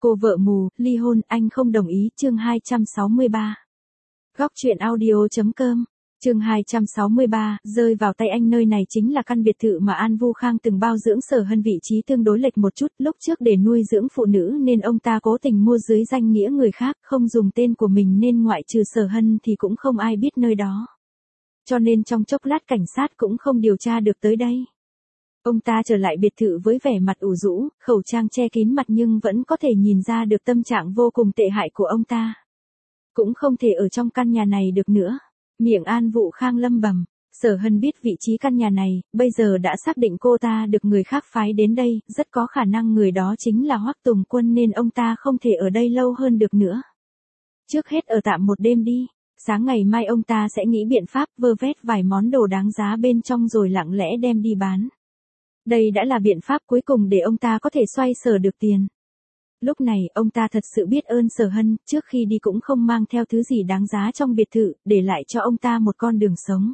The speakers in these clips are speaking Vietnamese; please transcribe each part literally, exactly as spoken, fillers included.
Cô vợ mù, ly hôn, anh không đồng ý, chương hai trăm sáu mươi ba. Góc truyện audio.com, chương hai trăm sáu mươi ba, rơi vào tay anh. Nơi này chính là căn biệt thự mà An Vu Khang từng bao dưỡng Sở Hân, vị trí tương đối lệch một chút, lúc trước để nuôi dưỡng phụ nữ nên ông ta cố tình mua dưới danh nghĩa người khác, không dùng tên của mình nên ngoại trừ Sở Hân thì cũng không ai biết nơi đó. Cho nên trong chốc lát cảnh sát cũng không điều tra được tới đây. Ông ta trở lại biệt thự với vẻ mặt ủ rũ, khẩu trang che kín mặt nhưng vẫn có thể nhìn ra được tâm trạng vô cùng tệ hại của ông ta. Cũng không thể ở trong căn nhà này được nữa. Miệng An Vu Khang lẩm bẩm. Sở Hân biết vị trí căn nhà này, bây giờ đã xác định cô ta được người khác phái đến đây, rất có khả năng người đó chính là Hoắc Tùng Quân nên ông ta không thể ở đây lâu hơn được nữa. Trước hết ở tạm một đêm đi, sáng ngày mai ông ta sẽ nghĩ biện pháp vơ vét vài món đồ đáng giá bên trong rồi lặng lẽ đem đi bán. Đây đã là biện pháp cuối cùng để ông ta có thể xoay sở được tiền. Lúc này ông ta thật sự biết ơn Sở Hân, trước khi đi cũng không mang theo thứ gì đáng giá trong biệt thự, để lại cho ông ta một con đường sống.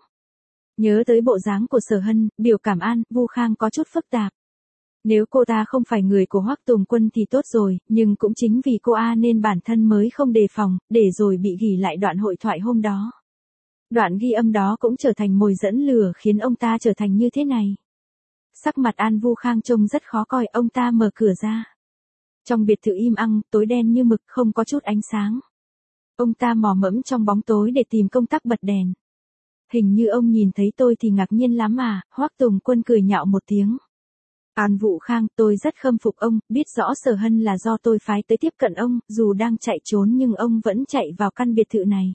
Nhớ tới bộ dáng của Sở Hân, biểu cảm An Vu Khang có chút phức tạp. Nếu cô ta không phải người của Hoắc Tùng Quân thì tốt rồi, nhưng cũng chính vì cô A nên bản thân mới không đề phòng, để rồi bị ghi lại đoạn hội thoại hôm đó. Đoạn ghi âm đó cũng trở thành mồi dẫn lừa khiến ông ta trở thành như thế này. Sắc mặt An Vu Khang trông rất khó coi, ông ta mở cửa ra. Trong biệt thự im ăng, tối đen như mực, không có chút ánh sáng. Ông ta mò mẫm trong bóng tối để tìm công tắc bật đèn. Hình như ông nhìn thấy tôi thì ngạc nhiên lắm à, Hoắc Tùng Quân cười nhạo một tiếng. An Vu Khang, tôi rất khâm phục ông, biết rõ Sở Hân là do tôi phái tới tiếp cận ông, dù đang chạy trốn nhưng ông vẫn chạy vào căn biệt thự này.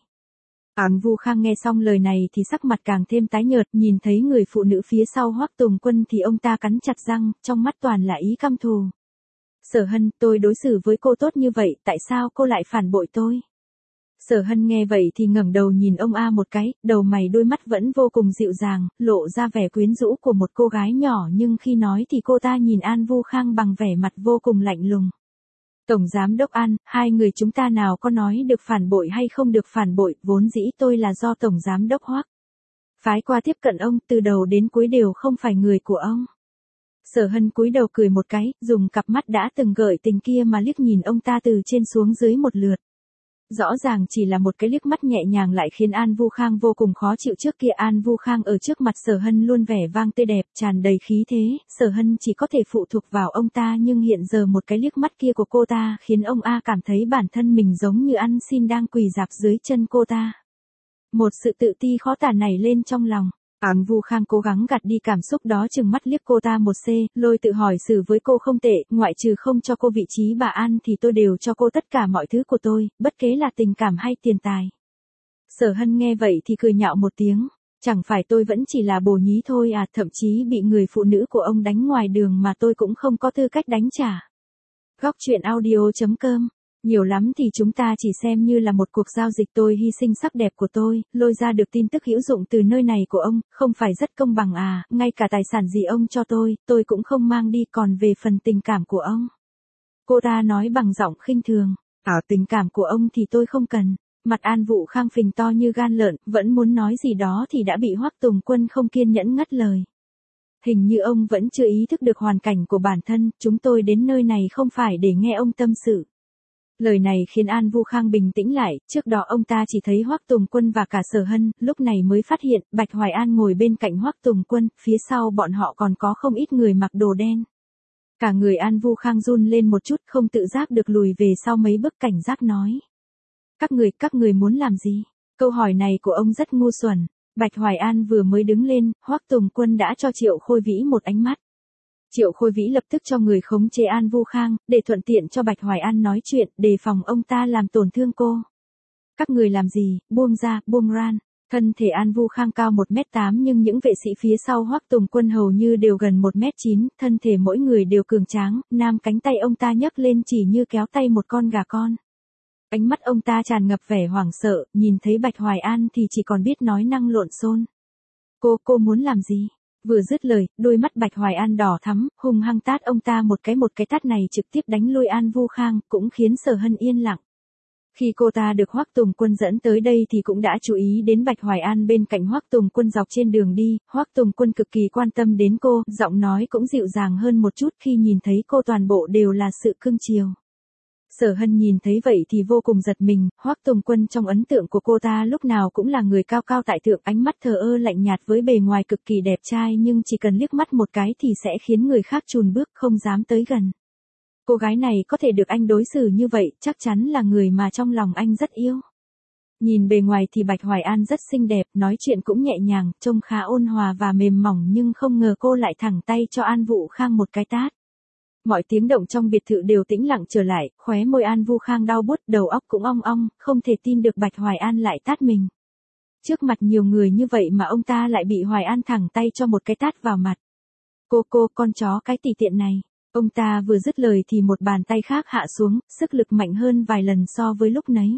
An Vu Khang nghe xong lời này thì sắc mặt càng thêm tái nhợt, nhìn thấy người phụ nữ phía sau Hoắc Tùng Quân thì ông ta cắn chặt răng, trong mắt toàn là ý căm thù. Sở Hân, tôi đối xử với cô tốt như vậy, tại sao cô lại phản bội tôi? Sở Hân nghe vậy thì ngẩng đầu nhìn ông A một cái, đầu mày đôi mắt vẫn vô cùng dịu dàng, lộ ra vẻ quyến rũ của một cô gái nhỏ, nhưng khi nói thì cô ta nhìn An Vu Khang bằng vẻ mặt vô cùng lạnh lùng. Tổng Giám đốc An, hai người chúng ta nào có nói được phản bội hay không được phản bội, vốn dĩ tôi là do Tổng Giám đốc Hoắc phái qua tiếp cận ông, từ đầu đến cuối đều không phải người của ông. Sở Hân cúi đầu cười một cái, dùng cặp mắt đã từng gợi tình kia mà liếc nhìn ông ta từ trên xuống dưới một lượt. Rõ ràng chỉ là một cái liếc mắt nhẹ nhàng lại khiến An Vu Khang vô cùng khó chịu. Trước kia An Vu Khang ở trước mặt Sở Hân luôn vẻ vang tươi đẹp, tràn đầy khí thế, Sở Hân chỉ có thể phụ thuộc vào ông ta, nhưng hiện giờ một cái liếc mắt kia của cô ta khiến ông A cảm thấy bản thân mình giống như ăn xin đang quỳ rạp dưới chân cô ta. Một sự tự ti khó tả nảy lên trong lòng. An Vu Khang cố gắng gạt đi cảm xúc đó, chừng mắt liếc cô ta một c, lôi tự hỏi xử với cô không tệ, ngoại trừ không cho cô vị trí bà An thì tôi đều cho cô tất cả mọi thứ của tôi, bất kể là tình cảm hay tiền tài. Sở Hân nghe vậy thì cười nhạo một tiếng, chẳng phải tôi vẫn chỉ là bồ nhí thôi à, thậm chí bị người phụ nữ của ông đánh ngoài đường mà tôi cũng không có tư cách đánh trả. Góc truyện audio.com. Nhiều lắm thì chúng ta chỉ xem như là một cuộc giao dịch, tôi hy sinh sắc đẹp của tôi, lôi ra được tin tức hữu dụng từ nơi này của ông, không phải rất công bằng à, ngay cả tài sản gì ông cho tôi, tôi cũng không mang đi, còn về phần tình cảm của ông. Cô ta nói bằng giọng khinh thường, ở tình cảm của ông thì tôi không cần. Mặt An Vu Khang phình to như gan lợn, vẫn muốn nói gì đó thì đã bị Hoắc Tùng Quân không kiên nhẫn ngắt lời. Hình như ông vẫn chưa ý thức được hoàn cảnh của bản thân, chúng tôi đến nơi này không phải để nghe ông tâm sự. Lời này khiến An Vu Khang bình tĩnh lại, trước đó ông ta chỉ thấy Hoắc Tùng Quân và cả Sở Hân, lúc này mới phát hiện, Bạch Hoài An ngồi bên cạnh Hoắc Tùng Quân, phía sau bọn họ còn có không ít người mặc đồ đen. Cả người An Vu Khang run lên một chút, không tự giác được lùi về sau mấy bước, cảnh giác nói. Các người, các người muốn làm gì? Câu hỏi này của ông rất ngu xuẩn. Bạch Hoài An vừa mới đứng lên, Hoắc Tùng Quân đã cho Triệu Khôi Vĩ một ánh mắt. Triệu Khôi Vĩ lập tức cho người khống chế An Vu Khang, để thuận tiện cho Bạch Hoài An nói chuyện, đề phòng ông ta làm tổn thương cô. Các người làm gì, buông ra, buông ran. Thân thể An Vu Khang cao một mét tám nhưng những vệ sĩ phía sau Hoắc Tùng Quân hầu như đều gần một mét chín, thân thể mỗi người đều cường tráng, nam cánh tay ông ta nhấc lên chỉ như kéo tay một con gà con. Ánh mắt ông ta tràn ngập vẻ hoảng sợ, nhìn thấy Bạch Hoài An thì chỉ còn biết nói năng lộn xộn. Cô, cô muốn làm gì? Vừa dứt lời, đôi mắt Bạch Hoài An đỏ thắm, hung hăng tát ông ta một cái, một cái tát này trực tiếp đánh lui An Vu Khang, cũng khiến Sở Hân yên lặng. Khi cô ta được Hoắc Tùng Quân dẫn tới đây thì cũng đã chú ý đến Bạch Hoài An bên cạnh Hoắc Tùng Quân dọc trên đường đi, Hoắc Tùng Quân cực kỳ quan tâm đến cô, giọng nói cũng dịu dàng hơn một chút, khi nhìn thấy cô toàn bộ đều là sự cưng chiều. Sở Hân nhìn thấy vậy thì vô cùng giật mình, Hoắc Tùng Quân trong ấn tượng của cô ta lúc nào cũng là người cao cao tại thượng, ánh mắt thờ ơ lạnh nhạt với bề ngoài cực kỳ đẹp trai nhưng chỉ cần liếc mắt một cái thì sẽ khiến người khác chùn bước không dám tới gần. Cô gái này có thể được anh đối xử như vậy, chắc chắn là người mà trong lòng anh rất yêu. Nhìn bề ngoài thì Bạch Hoài An rất xinh đẹp, nói chuyện cũng nhẹ nhàng, trông khá ôn hòa và mềm mỏng nhưng không ngờ cô lại thẳng tay cho An Vũ Khang một cái tát. Mọi tiếng động trong biệt thự đều tĩnh lặng trở lại, khóe môi An Vũ Khang đau buốt, đầu óc cũng ong ong, không thể tin được Bạch Hoài An lại tát mình. Trước mặt nhiều người như vậy mà ông ta lại bị Hoài An thẳng tay cho một cái tát vào mặt. Cô cô, con chó cái tỳ tiện này. Ông ta vừa dứt lời thì một bàn tay khác hạ xuống, sức lực mạnh hơn vài lần so với lúc nấy.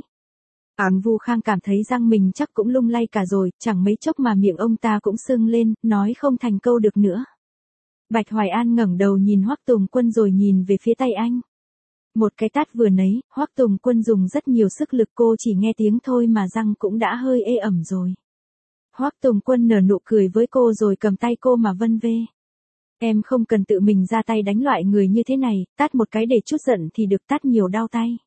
An Vũ Khang cảm thấy răng mình chắc cũng lung lay cả rồi, chẳng mấy chốc mà miệng ông ta cũng sưng lên, nói không thành câu được nữa. Bạch Hoài An ngẩng đầu nhìn Hoắc Tùng Quân rồi nhìn về phía tay anh. Một cái tát vừa nấy, Hoắc Tùng Quân dùng rất nhiều sức lực, cô chỉ nghe tiếng thôi mà răng cũng đã hơi ê ẩm rồi. Hoắc Tùng Quân nở nụ cười với cô rồi cầm tay cô mà vân vê. Em không cần tự mình ra tay đánh loại người như thế này, tát một cái để chút giận thì được, tát nhiều đau tay.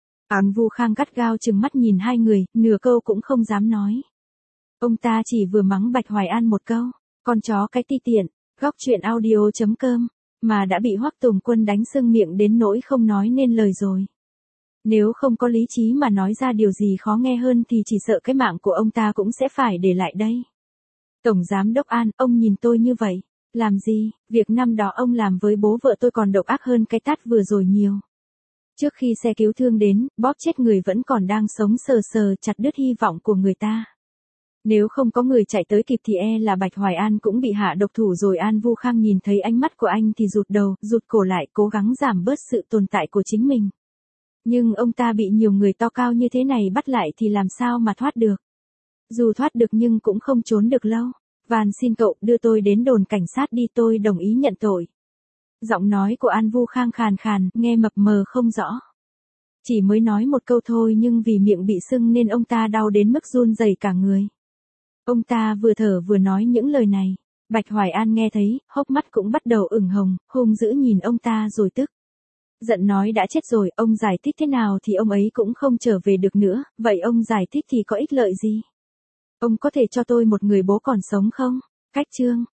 An Vũ Khang gắt gao trừng mắt nhìn hai người, nửa câu cũng không dám nói. Ông ta chỉ vừa mắng Bạch Hoài An một câu, con chó cái ti tiện. Góc truyện audio chấm com, mà đã bị Hoắc Tùng Quân đánh sưng miệng đến nỗi không nói nên lời rồi. Nếu không có lý trí mà nói ra điều gì khó nghe hơn thì chỉ sợ cái mạng của ông ta cũng sẽ phải để lại đây. Tổng Giám đốc An, ông nhìn tôi như vậy, làm gì, việc năm đó ông làm với bố vợ tôi còn độc ác hơn cái tát vừa rồi nhiều. Trước khi xe cứu thương đến, bóp chết người vẫn còn đang sống sờ sờ, chặt đứt hy vọng của người ta. Nếu không có người chạy tới kịp thì e là Bạch Hoài An cũng bị hạ độc thủ rồi. An Vũ Khang nhìn thấy ánh mắt của anh thì rụt đầu, rụt cổ lại, cố gắng giảm bớt sự tồn tại của chính mình. Nhưng ông ta bị nhiều người to cao như thế này bắt lại thì làm sao mà thoát được. Dù thoát được nhưng cũng không trốn được lâu. Van xin cậu đưa tôi đến đồn cảnh sát đi, tôi đồng ý nhận tội. Giọng nói của An Vũ Khang khàn khàn, nghe mập mờ không rõ. Chỉ mới nói một câu thôi nhưng vì miệng bị sưng nên ông ta đau đến mức run rẩy cả người. Ông ta vừa thở vừa nói những lời này. Bạch Hoài An nghe thấy, hốc mắt cũng bắt đầu ửng hồng, hung dữ nhìn ông ta rồi tức. Giận nói đã chết rồi, ông giải thích thế nào thì ông ấy cũng không trở về được nữa, vậy ông giải thích thì có ích lợi gì? Ông có thể cho tôi một người bố còn sống không? Cách chương.